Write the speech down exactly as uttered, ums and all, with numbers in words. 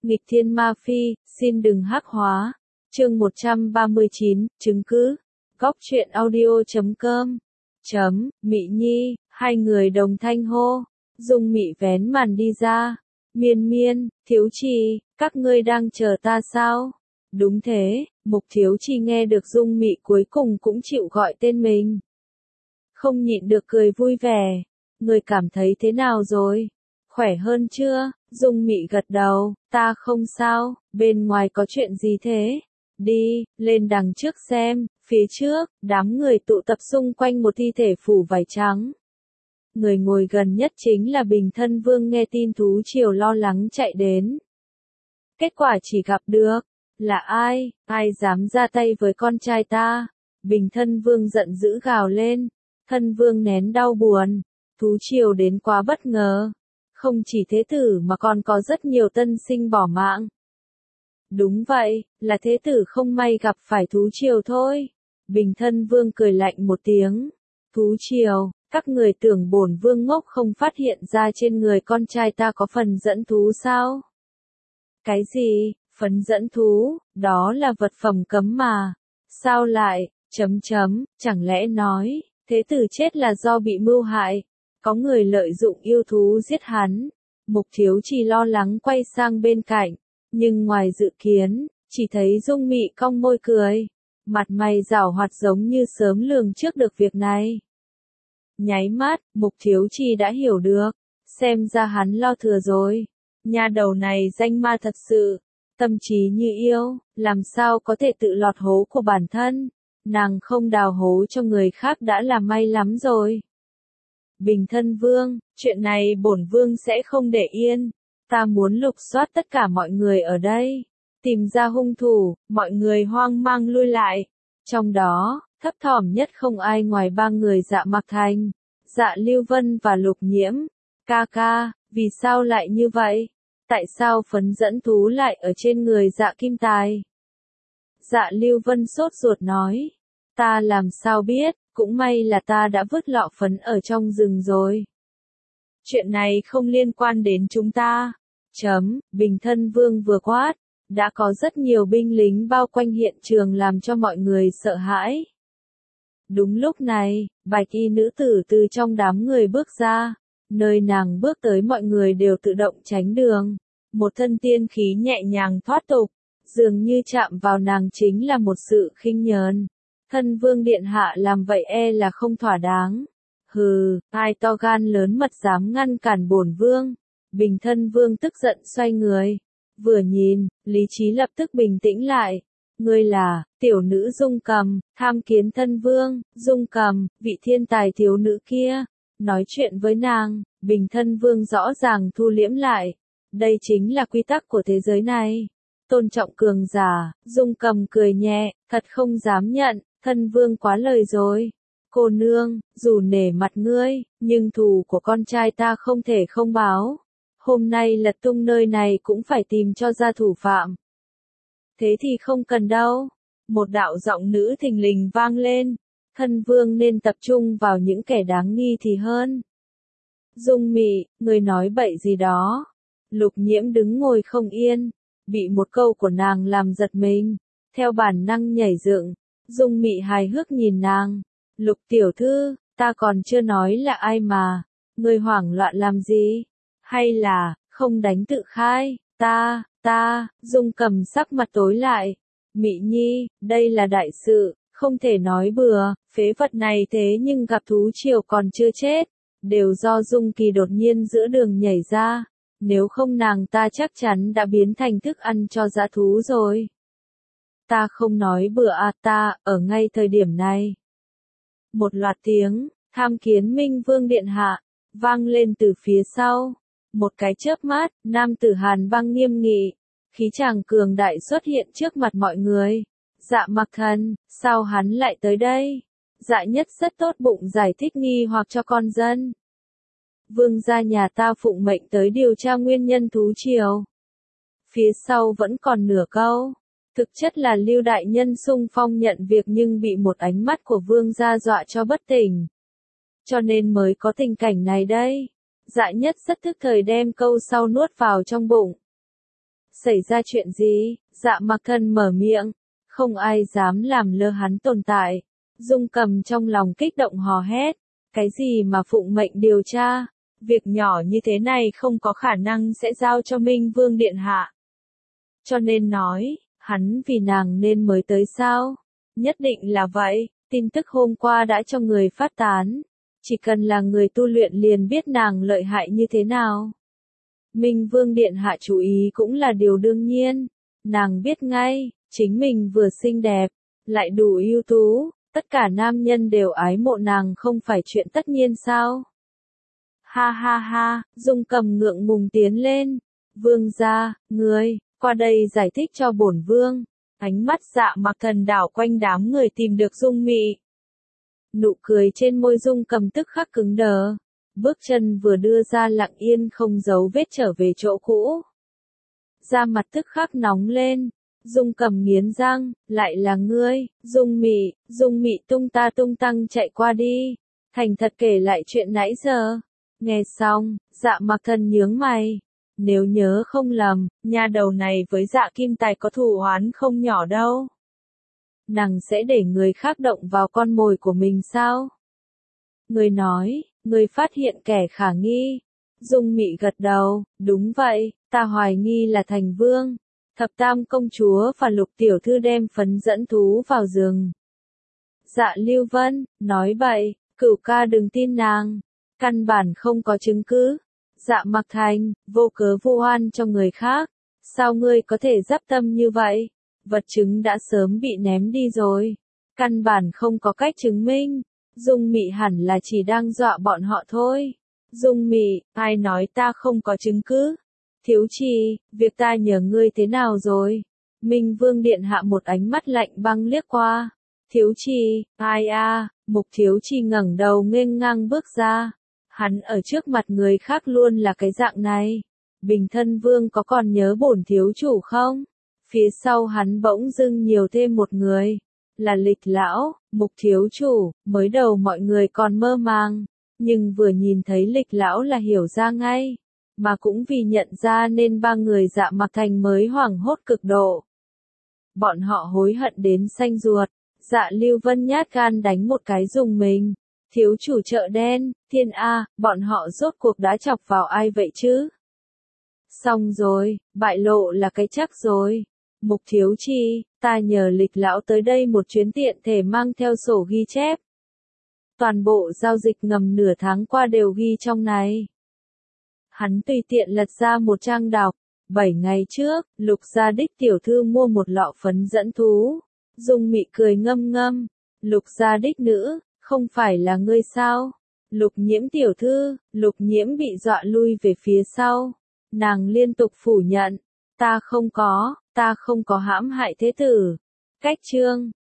Nghịch thiên ma phi, xin đừng hắc hóa. Chương một trăm ba mươi chín, chứng cứ. Góc truyện audio chấm com. Chấm, Mị Nhi, hai người đồng thanh hô. Dung Mị vén màn đi ra. Miên Miên, Thiếu Trì, các ngươi đang chờ ta sao? Đúng thế, Mục Thiếu Trì nghe được Dung Mị cuối cùng cũng chịu gọi tên mình. Không nhịn được cười vui vẻ. Ngươi cảm thấy thế nào rồi? Khỏe hơn chưa? Dung Mị gật đầu, ta không sao, bên ngoài có chuyện gì thế? Đi, lên đằng trước xem, phía trước, đám người tụ tập xung quanh một thi thể phủ vải trắng. Người ngồi gần nhất chính là Bình Thân Vương, nghe tin thú triều lo lắng chạy đến. Kết quả chỉ gặp được, là ai, ai dám ra tay với con trai ta? Bình Thân Vương giận dữ gào lên, Thân Vương nén đau buồn, thú triều đến quá bất ngờ. Không chỉ thế tử mà còn có rất nhiều tân sinh bỏ mạng. Đúng vậy, là thế tử không may gặp phải thú triều thôi. Bình Thân Vương cười lạnh một tiếng. Thú triều, các người tưởng bổn vương ngốc không phát hiện ra trên người con trai ta có phần dẫn thú sao? Cái gì, phấn dẫn thú, đó là vật phẩm cấm mà. Sao lại, chấm chấm, chẳng lẽ nói, thế tử chết là do bị mưu hại? Có người lợi dụng yêu thú giết hắn. Mục Thiếu Trì lo lắng quay sang bên cạnh, nhưng ngoài dự kiến, chỉ thấy Dung Mị cong môi cười, mặt mày giảo hoạt giống như sớm lường trước được việc này. Nháy mắt, Mục Thiếu Trì đã hiểu được, xem ra hắn lo thừa rồi. Nha đầu này danh ma thật sự, tâm trí như yêu, làm sao có thể tự lọt hố của bản thân, nàng không đào hố cho người khác đã là may lắm rồi. Bình Thân Vương, chuyện này bổn vương sẽ không để yên, ta muốn lục soát tất cả mọi người ở đây, tìm ra hung thủ, mọi người hoang mang lui lại. Trong đó, thấp thỏm nhất không ai ngoài ba người Dạ Mặc Thành, Dạ Lưu Vân và Lục Nhiễm. Ca ca, vì sao lại như vậy? Tại sao phấn dẫn thú lại ở trên người Dạ Kim Tài? Dạ Lưu Vân sốt ruột nói, ta làm sao biết? Cũng may là ta đã vứt lọ phấn ở trong rừng rồi. Chuyện này không liên quan đến chúng ta. Chấm, Bình Thân Vương vừa quát, đã có rất nhiều binh lính bao quanh hiện trường làm cho mọi người sợ hãi. Đúng lúc này, bạch y nữ tử từ trong đám người bước ra, nơi nàng bước tới mọi người đều tự động tránh đường. Một thân tiên khí nhẹ nhàng thoát tục, dường như chạm vào nàng chính là một sự khinh nhờn. Thân Vương điện hạ làm vậy e là không thỏa đáng. Hừ, ai to gan lớn mật dám ngăn cản bổn vương? Bình Thân Vương tức giận xoay người. Vừa nhìn, lý trí lập tức bình tĩnh lại. Ngươi là, tiểu nữ Dung Cầm, tham kiến Thân Vương. Dung Cầm, vị thiên tài thiếu nữ kia. Nói chuyện với nàng, Bình Thân Vương rõ ràng thu liễm lại. Đây chính là quy tắc của thế giới này. Tôn trọng cường giả. Dung Cầm cười nhẹ, thật không dám nhận. Thân Vương quá lời rồi. Cô nương, dù nể mặt ngươi, nhưng thù của con trai ta không thể không báo. Hôm nay lật tung nơi này cũng phải tìm cho ra thủ phạm. Thế thì không cần đâu. Một đạo giọng nữ thình lình vang lên. Thân Vương nên tập trung vào những kẻ đáng nghi thì hơn. Dung Mị, ngươi nói bậy gì đó? Lục Nhiễm đứng ngồi không yên, bị một câu của nàng làm giật mình, theo bản năng nhảy dựng. Dung Mị hài hước nhìn nàng. Lục tiểu thư, ta còn chưa nói là ai mà. Ngươi hoảng loạn làm gì? Hay là, không đánh tự khai? Ta, ta, Dung Cầm sắc mặt tối lại. Mị Nhi, đây là đại sự, không thể nói bừa. Phế vật này thế nhưng gặp thú triều còn chưa chết. Đều do Dung Kỳ đột nhiên giữa đường nhảy ra. Nếu không nàng ta chắc chắn đã biến thành thức ăn cho dã thú rồi. Ta không nói bừa à, ta, ở ngay thời điểm này. Một loạt tiếng, tham kiến Minh Vương điện hạ, vang lên từ phía sau. Một cái chớp mắt, nam tử Hàn Băng nghiêm nghị, khí chàng cường đại xuất hiện trước mặt mọi người. Dạ Mặc Thần, sao hắn lại tới đây? Dạ Nhất rất tốt bụng giải thích nghi hoặc cho con dân. Vương gia nhà ta phụng mệnh tới điều tra nguyên nhân thú triều. Phía sau vẫn còn nửa câu. Thực chất là Lưu đại nhân xung phong nhận việc nhưng bị một ánh mắt của vương gia dọa cho bất tỉnh. Cho nên mới có tình cảnh này đây. Dạ Nhất rất thức thời đem câu sau nuốt vào trong bụng. Xảy ra chuyện gì? Dạ Mặc Thần mở miệng. Không ai dám làm lơ hắn tồn tại. Dung Cầm trong lòng kích động hò hét. Cái gì mà phụng mệnh điều tra? Việc nhỏ như thế này không có khả năng sẽ giao cho Minh Vương Điện Hạ. Cho nên nói, hắn vì nàng nên mới tới sao? Nhất định là vậy, tin tức hôm qua đã cho người phát tán. Chỉ cần là người tu luyện liền biết nàng lợi hại như thế nào. Minh Vương Điện Hạ chú ý cũng là điều đương nhiên. Nàng biết ngay, chính mình vừa xinh đẹp, lại đủ ưu tú, tất cả nam nhân đều ái mộ nàng không phải chuyện tất nhiên sao? Ha ha ha, Dung Cầm ngượng ngùng tiến lên. Vương gia, ngươi, qua đây giải thích cho bổn vương. Ánh mắt Dạ Mặc Thần đảo quanh đám người tìm được Dung Mị. Nụ cười trên môi Dung Cầm tức khắc cứng đờ. Bước chân vừa đưa ra lặng yên không giấu vết trở về chỗ cũ. Da mặt tức khắc nóng lên. Dung Cầm nghiến răng, lại là ngươi, Dung Mị, Dung Mị tung ta tung tăng chạy qua đi. Thành thật kể lại chuyện nãy giờ. Nghe xong, Dạ Mặc Thần nhướng mày. Nếu nhớ không lầm, nha đầu này với Dạ Kim Tài có thù oán không nhỏ đâu. Nàng sẽ để người khác động vào con mồi của mình sao? Người nói, người phát hiện kẻ khả nghi. Dung Mị gật đầu, đúng vậy, ta hoài nghi là Thành Vương. Thập Tam công chúa và Lục tiểu thư đem phấn dẫn thú vào rừng. Dạ Lưu Vân, nói bậy, Cửu ca đừng tin nàng. Căn bản không có chứng cứ. Dạ Mặc Thành, vô cớ vu oan cho người khác. Sao ngươi có thể dắp tâm như vậy? Vật chứng đã sớm bị ném đi rồi. Căn bản không có cách chứng minh. Dung Mị hẳn là chỉ đang dọa bọn họ thôi. Dung Mị, ai nói ta không có chứng cứ? Thiếu Trì, việc ta nhờ ngươi thế nào rồi? Minh Vương Điện Hạ một ánh mắt lạnh băng liếc qua. Thiếu Trì, ai a? Mục Thiếu Trì ngẩng đầu nghênh ngang bước ra. Hắn ở trước mặt người khác luôn là cái dạng này. Bình Thân Vương có còn nhớ bổn thiếu chủ không? Phía sau hắn bỗng dưng nhiều thêm một người. Là Lịch Lão, Mục thiếu chủ, mới đầu mọi người còn mơ màng. Nhưng vừa nhìn thấy Lịch Lão là hiểu ra ngay. Mà cũng vì nhận ra nên ba người Dạ Mặc Thành mới hoảng hốt cực độ. Bọn họ hối hận đến xanh ruột. Dạ Lưu Vân nhát gan đánh một cái dùng mình. Thiếu chủ chợ đen, thiên A, bọn họ rốt cuộc đã chọc vào ai vậy chứ? Xong rồi, bại lộ là cái chắc rồi. Mục Thiếu Chi, ta nhờ Lịch Lão tới đây một chuyến tiện thể mang theo sổ ghi chép. Toàn bộ giao dịch ngầm nửa tháng qua đều ghi trong này. Hắn tùy tiện lật ra một trang đọc. Bảy ngày trước, Lục gia đích tiểu thư mua một lọ phấn dẫn thú. Dung Mị cười ngâm ngâm. Lục gia đích nữ, không phải là ngươi sao? Lục Nhiễm tiểu thư, Lục Nhiễm bị dọa lui về phía sau. Nàng liên tục phủ nhận. Ta không có, ta không có hãm hại thế tử. Cách chương.